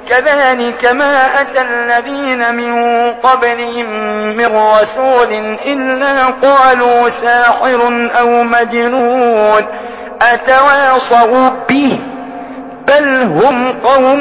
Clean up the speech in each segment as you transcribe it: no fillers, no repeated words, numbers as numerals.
كذلك ما أتى الذين من قبلهم من رسول إلا قالوا ساحر أو مجنون أتواصوا به بل هم قوم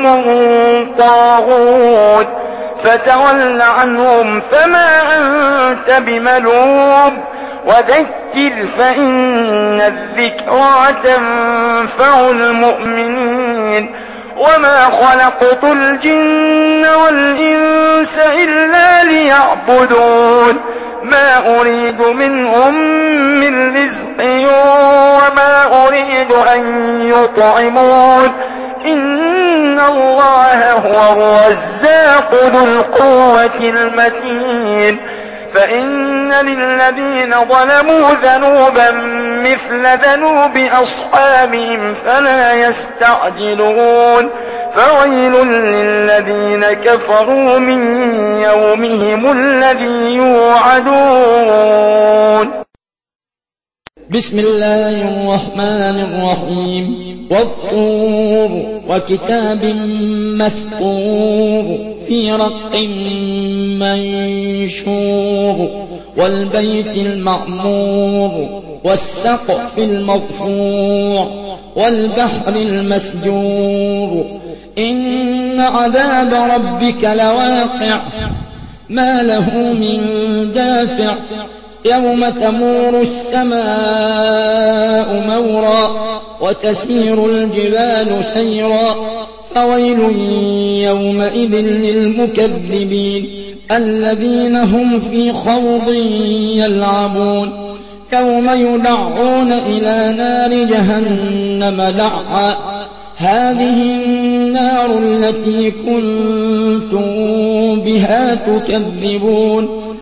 طاغون فتول عنهم فما أنت بملوم وذكر فإن الذكرى تنفع المؤمنين وما خلقت الجن والإنس إلا ليعبدون ما أريد منهم من رزق وما أريد أن يطعمون إن الله هو الرزاق ذو القوة المتين فإن للذين ظلموا ذنوبا مثل ذنوب أصحابهم فلا يستعجلون فويل للذين كفروا من يومهم الذي يوعدون. بسم الله الرحمن الرحيم والطور وكتاب مسطور في رق منشور والبيت المعمور والسقف المرفوع والبحر المسجور إن عذاب ربك لواقع ما له من دافع يوم تمور السماء مورا وتسير الجبال سيرا فويل يومئذ للمكذبين الذين هم في خوض يلعبون يوم يدعون إلى نار جهنم دعا هذه النار التي كنتم بها تكذبون